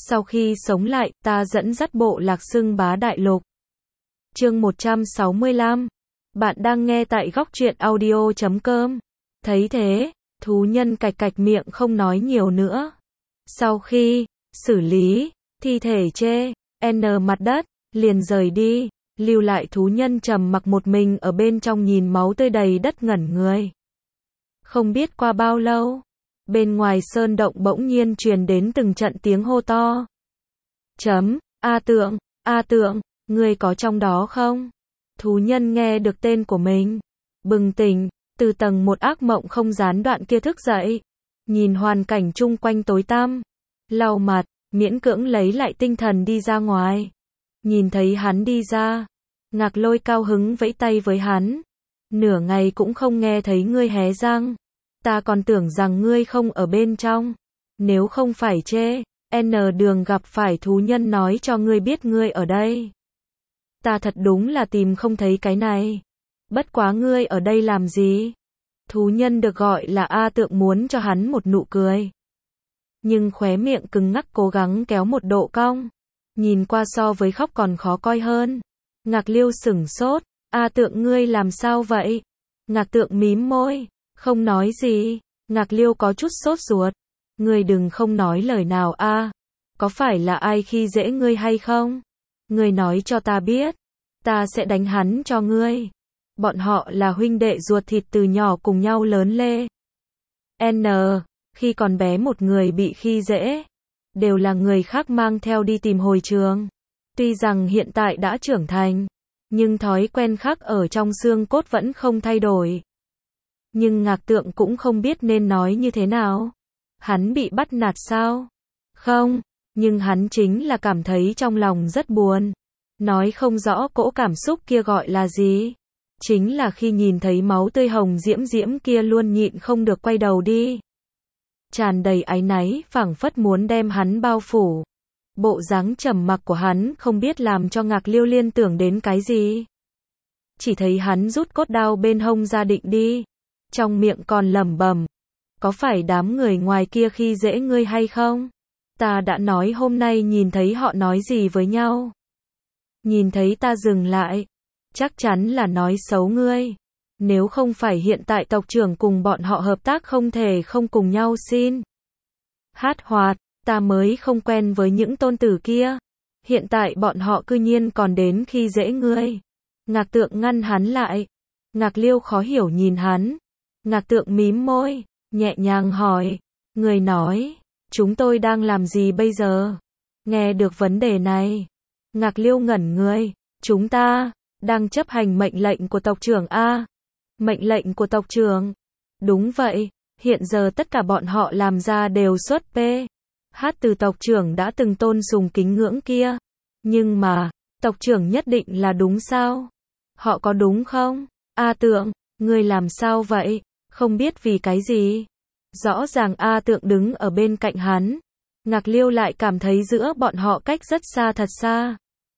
Sau khi sống lại, ta dẫn dắt bộ lạc xưng bá đại lục. Chương 165. Bạn đang nghe tại góc truyện audio.com. Thấy thế, thú nhân cạch cạch miệng không nói nhiều nữa. Sau khi xử lý thi thể chê n mặt đất, liền rời đi, lưu lại thú nhân trầm mặc một mình ở bên trong nhìn máu tươi đầy đất ngẩn người. Không biết qua bao lâu, bên ngoài sơn động bỗng nhiên truyền đến từng trận tiếng hô to. A Tượng, ngươi có trong đó không? Thú nhân nghe được tên của mình, bừng tỉnh, từ tầng một ác mộng không gián đoạn kia thức dậy, nhìn hoàn cảnh chung quanh tối tăm, lau mặt, miễn cưỡng lấy lại tinh thần đi ra ngoài. Nhìn thấy hắn đi ra, Ngạc Lôi cao hứng vẫy tay với hắn. Nửa ngày cũng không nghe thấy ngươi hé răng. Ta còn tưởng rằng ngươi không ở bên trong. Nếu không phải chê N đường gặp phải thú nhân nói cho ngươi biết ngươi ở đây. Ta thật đúng là tìm không thấy cái này. Bất quá ngươi ở đây làm gì? Thú nhân được gọi là A Tượng muốn cho hắn một nụ cười. Nhưng khóe miệng cứng ngắc cố gắng kéo một độ cong. Nhìn qua so với khóc còn khó coi hơn. Ngạc Liêu sửng sốt. A Tượng ngươi làm sao vậy? Ngạc Tượng mím môi, không nói gì. Ngạc Liêu có chút sốt ruột. Ngươi đừng không nói lời nào a. Có phải là ai khi dễ ngươi hay không? Ngươi nói cho ta biết. Ta sẽ đánh hắn cho ngươi. Bọn họ là huynh đệ ruột thịt từ nhỏ cùng nhau lớn lên. Khi còn bé một người bị khi dễ, đều là người khác mang theo đi tìm hồi trường. Tuy rằng hiện tại đã trưởng thành, nhưng thói quen khác ở trong xương cốt vẫn không thay đổi. Nhưng Ngạc Tượng cũng không biết nên nói như thế nào. Hắn bị bắt nạt sao? Không, nhưng hắn chính là cảm thấy trong lòng rất buồn. Nói không rõ cỗ cảm xúc kia gọi là gì. Chính là khi nhìn thấy máu tươi hồng diễm diễm kia luôn nhịn không được quay đầu đi. Tràn đầy áy náy, phảng phất muốn đem hắn bao phủ. Bộ dáng trầm mặc của hắn không biết làm cho Ngạc Liêu liên tưởng đến cái gì. Chỉ thấy hắn rút cốt đao bên hông ra định đi. Trong miệng còn lẩm bẩm. Có phải đám người ngoài kia khi dễ ngươi hay không? Ta đã nói hôm nay nhìn thấy họ nói gì với nhau. Nhìn thấy ta dừng lại. Chắc chắn là nói xấu ngươi. Nếu không phải hiện tại tộc trưởng cùng bọn họ hợp tác không thể không cùng nhau xin. Hát hoạt, ta mới không quen với những tôn tử kia. Hiện tại bọn họ cư nhiên còn đến khi dễ ngươi. Ngạc Tượng ngăn hắn lại. Ngạc Liêu khó hiểu nhìn hắn. Ngạc Tượng mím môi, nhẹ nhàng hỏi. Người nói, chúng tôi đang làm gì bây giờ? Nghe được vấn đề này, Ngạc Liêu ngẩn người. Chúng ta đang chấp hành mệnh lệnh của tộc trưởng A. Mệnh lệnh của tộc trưởng. Đúng vậy, hiện giờ tất cả bọn họ làm ra đều xuất P. Hát từ tộc trưởng đã từng tôn sùng kính ngưỡng kia. Nhưng mà, tộc trưởng nhất định là đúng sao? Họ có đúng không? A Tượng, ngươi làm sao vậy? Không biết vì cái gì? Rõ ràng A Tượng đứng ở bên cạnh hắn. Ngạc Liêu lại cảm thấy giữa bọn họ cách rất xa thật xa.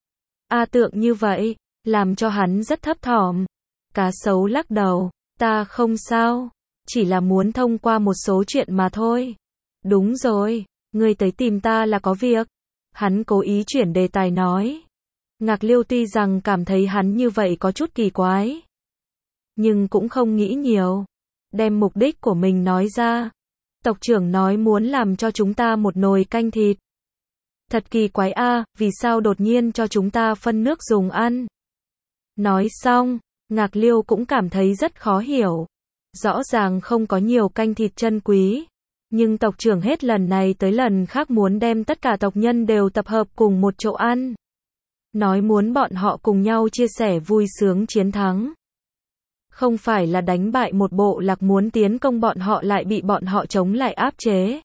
A Tượng như vậy, làm cho hắn rất thấp thỏm. Cá sấu lắc đầu, ta không sao, chỉ là muốn thông qua một số chuyện mà thôi. Đúng rồi, ngươi tới tìm ta là có việc. Hắn cố ý chuyển đề tài nói. Ngạc Liêu tuy rằng cảm thấy hắn như vậy có chút kỳ quái, nhưng cũng không nghĩ nhiều. Đem mục đích của mình nói ra. Tộc trưởng nói muốn làm cho chúng ta một nồi canh thịt. Thật kỳ quái a, vì sao đột nhiên cho chúng ta phân nước dùng ăn? Nói xong, Ngạc Liêu cũng cảm thấy rất khó hiểu. Rõ ràng không có nhiều canh thịt chân quý, nhưng tộc trưởng hết lần này tới lần khác muốn đem tất cả tộc nhân đều tập hợp cùng một chỗ ăn. Nói muốn bọn họ cùng nhau chia sẻ vui sướng chiến thắng. Không phải là đánh bại một bộ lạc muốn tiến công bọn họ lại bị bọn họ chống lại áp chế.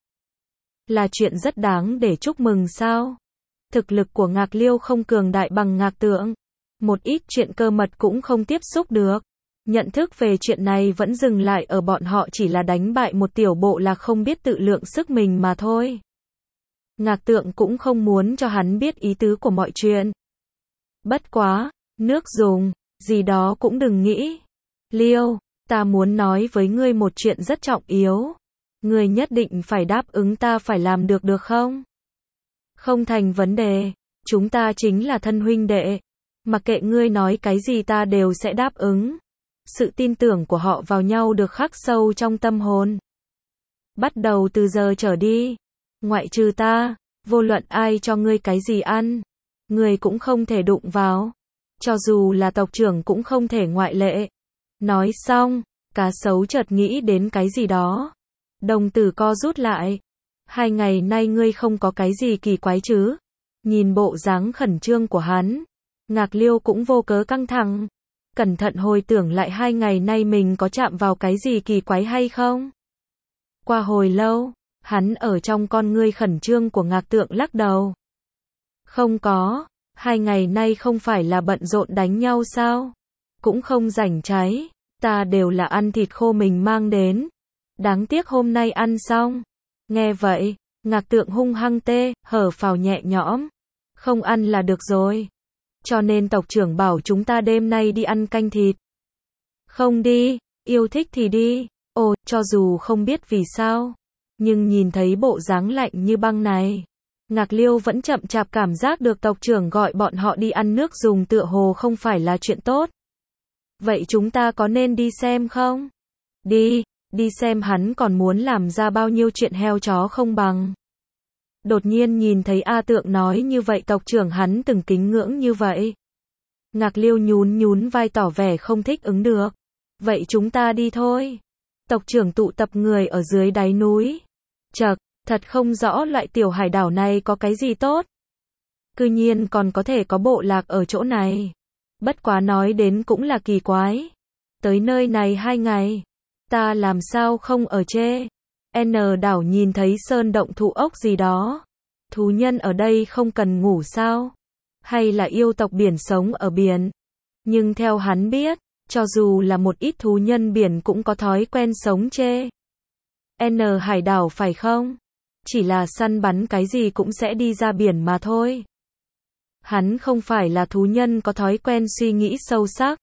Là chuyện rất đáng để chúc mừng sao? Thực lực của Ngạc Liêu không cường đại bằng Ngạc Tượng. Một ít chuyện cơ mật cũng không tiếp xúc được. Nhận thức về chuyện này vẫn dừng lại ở bọn họ chỉ là đánh bại một tiểu bộ lạc không biết tự lượng sức mình mà thôi. Ngạc Tượng cũng không muốn cho hắn biết ý tứ của mọi chuyện. Bất quá, nước dùng, gì đó cũng đừng nghĩ. Liêu, ta muốn nói với ngươi một chuyện rất trọng yếu. Ngươi nhất định phải đáp ứng ta phải làm được không? Không thành vấn đề, chúng ta chính là thân huynh đệ. Mặc kệ ngươi nói cái gì ta đều sẽ đáp ứng. Sự tin tưởng của họ vào nhau được khắc sâu trong tâm hồn. Bắt đầu từ giờ trở đi, ngoại trừ ta, vô luận ai cho ngươi cái gì ăn, ngươi cũng không thể đụng vào. Cho dù là tộc trưởng cũng không thể ngoại lệ. Nói xong, cá sấu chợt nghĩ đến cái gì đó. Đồng tử co rút lại. 2 ngày nay ngươi không có cái gì kỳ quái chứ? Nhìn bộ dáng khẩn trương của hắn, Ngạc Liêu cũng vô cớ căng thẳng. Cẩn thận hồi tưởng lại 2 ngày nay mình có chạm vào cái gì kỳ quái hay không? Qua hồi lâu, hắn ở trong con ngươi khẩn trương của Ngạc Tượng lắc đầu. Không có, 2 ngày nay không phải là bận rộn đánh nhau sao? Cũng không rảnh cháy, ta đều là ăn thịt khô mình mang đến. Đáng tiếc hôm nay ăn xong. Nghe vậy, Ngạc Tượng hung hăng hở phào nhẹ nhõm. Không ăn là được rồi. Cho nên tộc trưởng bảo chúng ta đêm nay đi ăn canh thịt. Không đi, yêu thích thì đi. Ồ, cho dù không biết vì sao, nhưng nhìn thấy bộ dáng lạnh như băng này, Ngạc Liêu vẫn chậm chạp cảm giác được tộc trưởng gọi bọn họ đi ăn nước dùng tựa hồ không phải là chuyện tốt. Vậy chúng ta có nên đi xem không? Đi xem hắn còn muốn làm ra bao nhiêu chuyện heo chó không bằng. Đột nhiên nhìn thấy A Tượng nói như vậy tộc trưởng hắn từng kính ngưỡng như vậy. Ngạc Liêu nhún vai tỏ vẻ không thích ứng được. Vậy chúng ta đi thôi. Tộc trưởng tụ tập người ở dưới đáy núi. Chậc, thật không rõ loại tiểu hải đảo này có cái gì tốt. Cư nhiên còn có thể có bộ lạc ở chỗ này. Bất quá nói đến cũng là kỳ quái. Tới nơi này 2 ngày, ta làm sao không ở chê. N đảo nhìn thấy sơn động thụ ốc gì đó. Thú nhân ở đây không cần ngủ sao? Hay là yêu tộc biển sống ở biển? Nhưng theo hắn biết, cho dù là một ít thú nhân biển cũng có thói quen sống chê. N hải đảo phải không? Chỉ là săn bắn cái gì cũng sẽ đi ra biển mà thôi. Hắn không phải là thú nhân có thói quen suy nghĩ sâu sắc.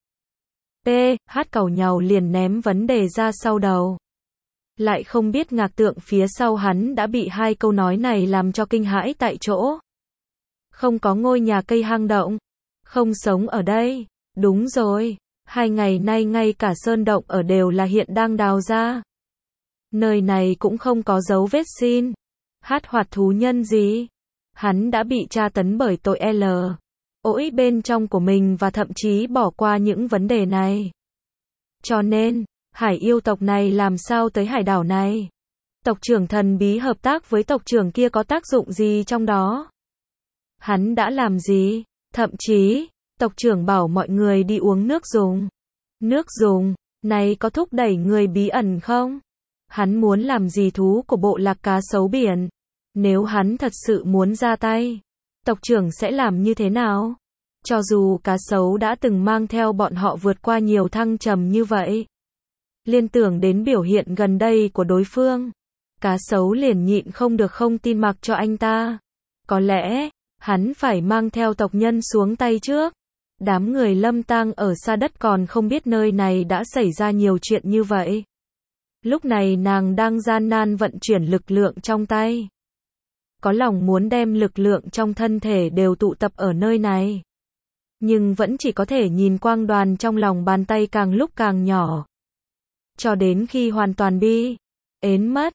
Hát cẩu nhàu liền ném vấn đề ra sau đầu. Lại không biết Ngạc Tượng phía sau hắn đã bị 2 câu nói này làm cho kinh hãi tại chỗ. Không có ngôi nhà cây hang động. Không sống ở đây. Đúng rồi. 2 ngày nay ngay cả sơn động ở đều là hiện đang đào ra. Nơi này cũng không có dấu vết xin. Hát hoạt thú nhân gì? Hắn đã bị tra tấn bởi tội ỗi bên trong của mình và thậm chí bỏ qua những vấn đề này. Cho nên, hải yêu tộc này làm sao tới hải đảo này? Tộc trưởng thần bí hợp tác với tộc trưởng kia có tác dụng gì trong đó? Hắn đã làm gì? Thậm chí, tộc trưởng bảo mọi người đi uống nước dùng. Nước dùng, này có thúc đẩy người bí ẩn không? Hắn muốn làm gì thú của bộ lạc cá sấu biển? Nếu hắn thật sự muốn ra tay, tộc trưởng sẽ làm như thế nào? Cho dù cá sấu đã từng mang theo bọn họ vượt qua nhiều thăng trầm như vậy. Liên tưởng đến biểu hiện gần đây của đối phương, cá sấu liền nhịn không được không tin mặc cho anh ta. Có lẽ, hắn phải mang theo tộc nhân xuống tay trước. Đám người Lâm Tang ở xa đất còn không biết nơi này đã xảy ra nhiều chuyện như vậy. Lúc này nàng đang gian nan vận chuyển lực lượng trong tay. Có lòng muốn đem lực lượng trong thân thể đều tụ tập ở nơi này. Nhưng vẫn chỉ có thể nhìn quang đoàn trong lòng bàn tay càng lúc càng nhỏ. Cho đến khi hoàn toàn ến mất,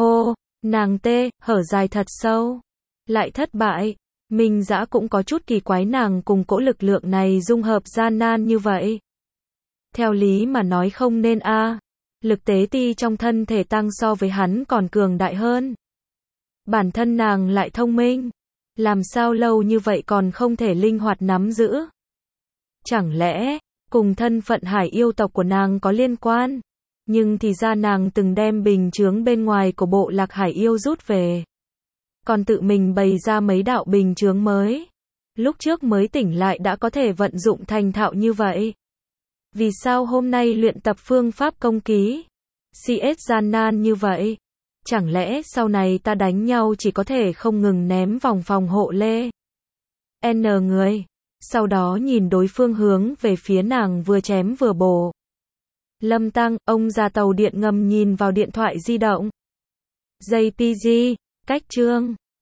nàng hở dài thật sâu. Lại thất bại. Minh Dã cũng có chút kỳ quái nàng cùng cỗ lực lượng này dung hợp gian nan như vậy. Theo lý mà nói không nên lực tế ti trong thân thể tăng so với hắn còn cường đại hơn. Bản thân nàng lại thông minh. Làm sao lâu như vậy còn không thể linh hoạt nắm giữ? Chẳng lẽ, cùng thân phận hải yêu tộc của nàng có liên quan? Nhưng thì ra nàng từng đem bình chướng bên ngoài của bộ lạc hải yêu rút về. Còn tự mình bày ra mấy đạo bình chướng mới. Lúc trước mới tỉnh lại đã có thể vận dụng thành thạo như vậy. Vì sao hôm nay luyện tập phương pháp công ký? CS gian nan như vậy. Chẳng lẽ sau này ta đánh nhau chỉ có thể không ngừng ném vòng phòng hộ lê? Người. Sau đó nhìn đối phương hướng về phía nàng vừa chém vừa bổ. Lâm Tăng, ông già tàu điện ngầm nhìn vào điện thoại di động. JPG, cách chương.